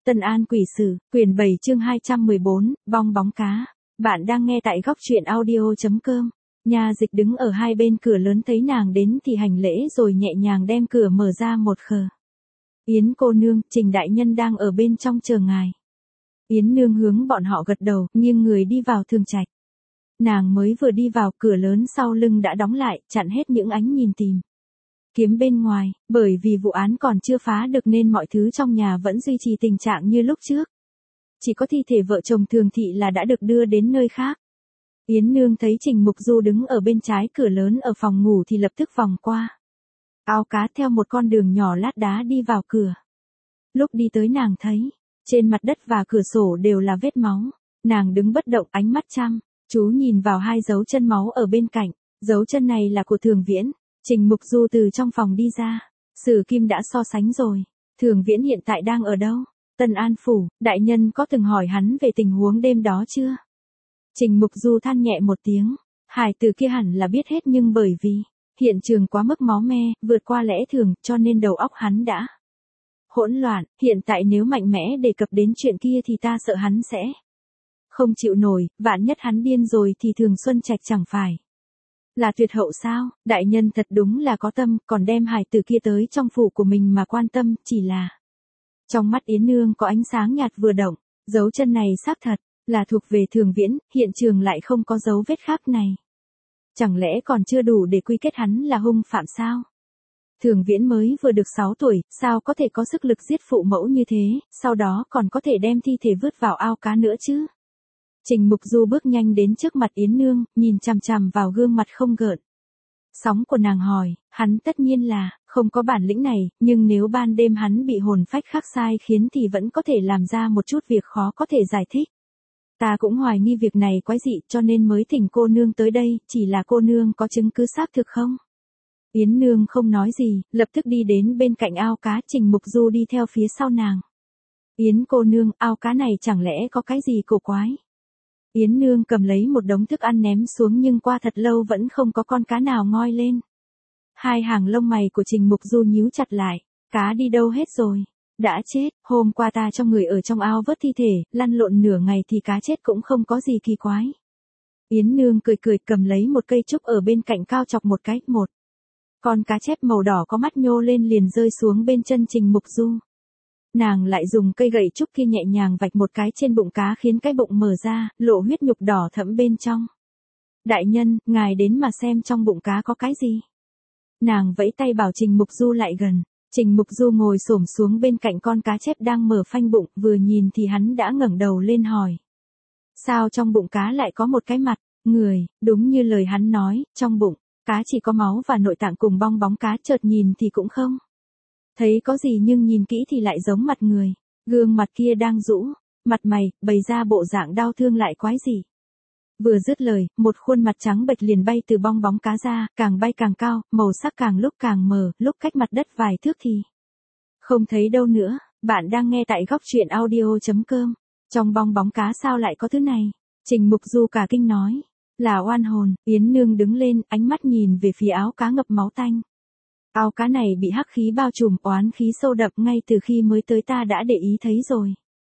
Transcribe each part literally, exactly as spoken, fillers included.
Tân An Quỷ Sử, quyển bảy chương hai trăm mười bốn, bong bóng cá. Bạn đang nghe tại góc truyện audio chấm com. Nha Dịch đứng ở hai bên cửa lớn thấy nàng đến thì hành lễ rồi nhẹ nhàng đem cửa mở ra một khờ. Yến cô nương, Trình đại nhân đang ở bên trong chờ ngài. Yến nương hướng bọn họ gật đầu, nghiêng người đi vào thường trạch. Nàng mới vừa đi vào, cửa lớn sau lưng đã đóng lại, chặn hết những ánh nhìn tìm kiếm bên ngoài, bởi vì vụ án còn chưa phá được nên mọi thứ trong nhà vẫn duy trì tình trạng như lúc trước. Chỉ có thi thể vợ chồng Thường Thị là đã được đưa đến nơi khác. Yến nương thấy Trình Mục Du đứng ở bên trái cửa lớn ở phòng ngủ thì lập tức vòng qua ao cá theo một con đường nhỏ lát đá đi vào cửa. Lúc đi tới nàng thấy, trên mặt đất và cửa sổ đều là vết máu. Nàng đứng bất động, ánh mắt chăm chú nhìn vào hai dấu chân máu ở bên cạnh. Dấu chân này là của Thường Viễn. Trình Mục Du từ trong phòng đi ra. Sử Kim đã so sánh rồi. Thường Viễn hiện tại đang ở đâu? Tân An Phủ. Đại nhân có từng hỏi hắn về tình huống đêm đó chưa? Trình Mục Du than nhẹ một tiếng. Hải tử kia hẳn là biết hết, nhưng bởi vì hiện trường quá mức máu me, vượt qua lẽ thường, cho nên đầu óc hắn đã hỗn loạn. Hiện tại nếu mạnh mẽ đề cập đến chuyện kia thì ta sợ hắn sẽ không chịu nổi. Vạn nhất hắn điên rồi thì Thường Xuân Trạch chẳng phải là tuyệt hậu sao? Đại nhân thật đúng là có tâm, còn đem hài tử kia tới trong phủ của mình mà quan tâm. Chỉ là trong mắt Yến nương có ánh sáng nhạt vừa động. Dấu chân này xác thật là thuộc về Thường Viễn, hiện trường lại không có dấu vết khác này. Chẳng lẽ còn chưa đủ để quy kết hắn là hung phạm sao? Thường Viễn mới vừa được sáu tuổi, sao có thể có sức lực giết phụ mẫu như thế, sau đó còn có thể đem thi thể vứt vào ao cá nữa chứ? Trình Mục Du bước nhanh đến trước mặt Yến nương, nhìn chằm chằm vào gương mặt không gợn sóng của nàng hỏi, hắn tất nhiên là không có bản lĩnh này, nhưng nếu ban đêm hắn bị hồn phách khác sai khiến thì vẫn có thể làm ra một chút việc khó có thể giải thích. Ta cũng hoài nghi việc này quái dị, cho nên mới thỉnh cô nương tới đây. Chỉ là cô nương có chứng cứ xác thực không? Yến nương không nói gì, lập tức đi đến bên cạnh ao cá. Trình Mục Du đi theo phía sau nàng. Yến cô nương, ao cá này chẳng lẽ có cái gì cổ quái? Yến nương cầm lấy một đống thức ăn ném xuống, nhưng qua thật lâu vẫn không có con cá nào ngoi lên. Hai hàng lông mày của Trình Mục Du nhíu chặt lại. Cá đi đâu hết rồi? Đã chết. Hôm qua ta cho người ở trong ao vớt thi thể, lăn lộn nửa ngày thì cá chết cũng không có gì kỳ quái. Yến nương cười cười, cầm lấy một cây trúc ở bên cạnh cao chọc một cái. Một con cá chép màu đỏ có mắt nhô lên liền rơi xuống bên chân Trình Mục Du. Nàng lại dùng cây gậy trúc kia nhẹ nhàng vạch một cái trên bụng cá, khiến cái bụng mở ra, lộ huyết nhục đỏ thẫm bên trong. Đại nhân, ngài đến mà xem trong bụng cá có cái gì. Nàng vẫy tay bảo Trình Mục Du lại gần. Trình Mục Du ngồi xổm xuống bên cạnh con cá chép đang mở phanh bụng, vừa nhìn thì hắn đã ngẩng đầu lên hỏi. Sao trong bụng cá lại có một cái mặt người? Đúng như lời hắn nói, trong bụng cá chỉ có máu và nội tạng cùng bong bóng cá, chợt nhìn thì cũng không thấy có gì, nhưng nhìn kỹ thì lại giống mặt người. Gương mặt kia đang rũ mặt mày, bày ra bộ dạng đau thương lại quái dị. Vừa dứt lời, một khuôn mặt trắng bệch liền bay từ bong bóng cá ra, càng bay càng cao, màu sắc càng lúc càng mờ, lúc cách mặt đất vài thước thì không thấy đâu nữa. Bạn đang nghe tại góc truyện audio chấm com. Trong bong bóng cá sao lại có thứ này? Trình Mục Du cả kinh nói. Là oan hồn. Yến nương đứng lên, ánh mắt nhìn về phía áo cá ngập máu tanh. Ao cá này bị hắc khí bao trùm, oán khí sâu đậm, ngay từ khi mới tới ta đã để ý thấy rồi.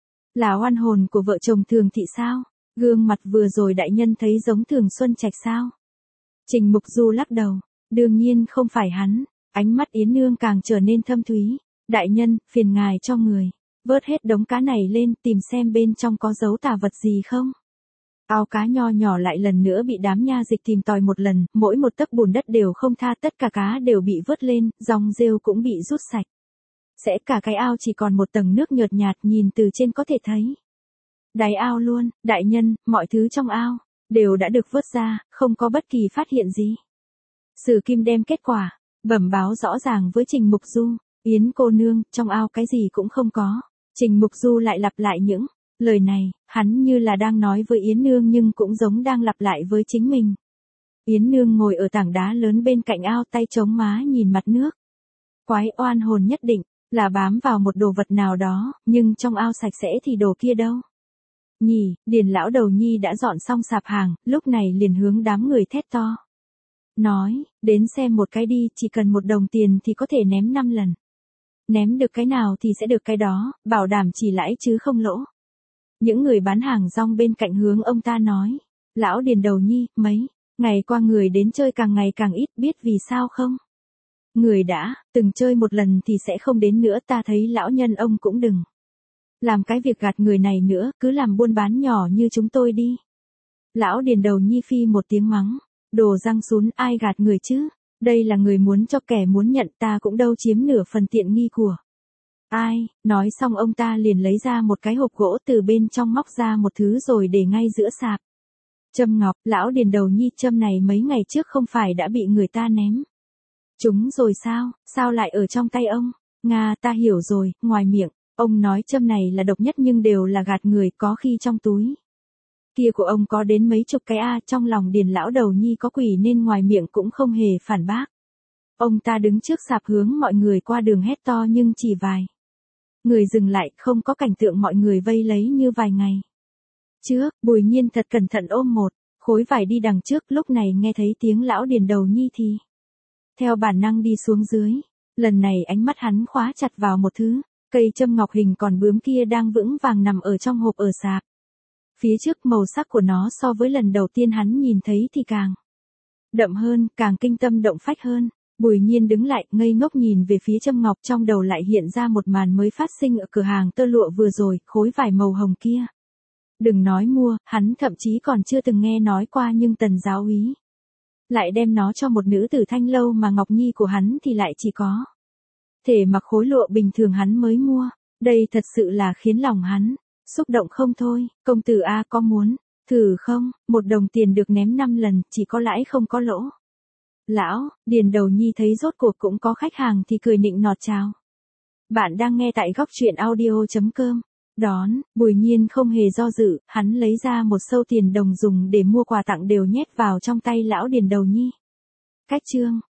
Là oan hồn của vợ chồng Thường Thị sao? Gương mặt vừa rồi đại nhân thấy giống Thường Xuân Trạch sao? Trình Mục Du lắc đầu. Đương nhiên không phải hắn. Ánh mắt Yến nương càng trở nên thâm thúy. Đại nhân, phiền ngài cho người vớt hết đống cá này lên, tìm xem bên trong có dấu tà vật gì không. Ao cá nho nhỏ lại lần nữa bị đám nha dịch tìm tòi một lần, mỗi một tấc bùn đất đều không tha, tất cả cá đều bị vớt lên, dòng rêu cũng bị rút sạch. Sẽ cả cái ao chỉ còn một tầng nước nhợt nhạt, nhìn từ trên có thể thấy đáy ao luôn. Đại nhân, mọi thứ trong ao đều đã được vớt ra, không có bất kỳ phát hiện gì. Sử Kim đem kết quả bẩm báo rõ ràng với Trình Mục Du. Yến cô nương, trong ao cái gì cũng không có. Trình Mục Du lại lặp lại những lời này, hắn như là đang nói với Yến nương nhưng cũng giống đang lặp lại với chính mình. Yến nương ngồi ở tảng đá lớn bên cạnh ao, tay chống má nhìn mặt nước. Quái oan hồn nhất định là bám vào một đồ vật nào đó, nhưng trong ao sạch sẽ thì đồ kia đâu? Nhỉ, Điền lão đầu nhi đã dọn xong sạp hàng, lúc này liền hướng đám người thét to. Nói, đến xem một cái đi, chỉ cần một đồng tiền thì có thể ném năm lần. ném được cái nào thì sẽ được cái đó, bảo đảm chỉ lãi chứ không lỗ. Những người bán hàng rong bên cạnh hướng ông ta nói, lão Điền đầu nhi, mấy ngày qua người đến chơi càng ngày càng ít, biết vì sao không? Người đã từng chơi một lần thì sẽ không đến nữa, ta thấy lão nhân ông cũng đừng làm cái việc gạt người này nữa, cứ làm buôn bán nhỏ như chúng tôi đi. Lão Điền đầu nhi phi một tiếng mắng, đồ răng sún, ai gạt người chứ? Đây là người muốn cho kẻ muốn nhận, ta cũng đâu chiếm nửa phần tiện nghi của ai. Nói xong ông ta liền lấy ra một cái hộp gỗ, từ bên trong móc ra một thứ rồi để ngay giữa sạp. Châm ngọc. Lão Điền đầu nhi, châm này mấy ngày trước không phải đã bị người ta ném chúng rồi sao? Sao lại ở trong tay ông? Nga, ta hiểu rồi. Ngoài miệng ông nói châm này là độc nhất nhưng đều là gạt người, có khi trong túi kia của ông có đến mấy chục cái a. Trong lòng Điền lão đầu nhi có quỷ nên ngoài miệng cũng không hề phản bác. Ông ta đứng trước sạp hướng mọi người qua đường hét to, nhưng chỉ vài người dừng lại, không có cảnh tượng mọi người vây lấy như vài ngày trước. Bùi Nhiên thật cẩn thận ôm một khối vải đi đằng trước, lúc này nghe thấy tiếng lão Điền đầu nhi thì theo bản năng đi xuống dưới. Lần này ánh mắt hắn khóa chặt vào một thứ cây châm ngọc hình còn bướm kia đang vững vàng nằm ở trong hộp ở sạp. Phía trước màu sắc của nó so với lần đầu tiên hắn nhìn thấy thì càng đậm hơn, càng kinh tâm động phách hơn. Bùi Nhiên đứng lại, ngây ngốc nhìn về phía châm ngọc, trong đầu lại hiện ra một màn mới phát sinh ở cửa hàng tơ lụa vừa rồi, khối vải màu hồng kia. Đừng nói mua, hắn thậm chí còn chưa từng nghe nói qua, nhưng Tần giáo úy lại đem nó cho một nữ tử Thanh Lâu mà Ngọc Nhi của hắn thì lại chỉ có thể mặc khối lụa bình thường hắn mới mua. Đây thật sự là khiến lòng hắn xúc động không thôi. Công tử a, có muốn thử không? Một đồng tiền được ném năm lần, chỉ có lãi không có lỗ. Lão Điền đầu nhi thấy rốt cuộc cũng có khách hàng thì cười nịnh nọt chào. Bạn đang nghe tại góc truyện audio chấm com. Đón, Bùi Nhiên không hề do dự, hắn lấy ra một sâu tiền đồng dùng để mua quà tặng đều nhét vào trong tay lão Điền đầu nhi. Cách chương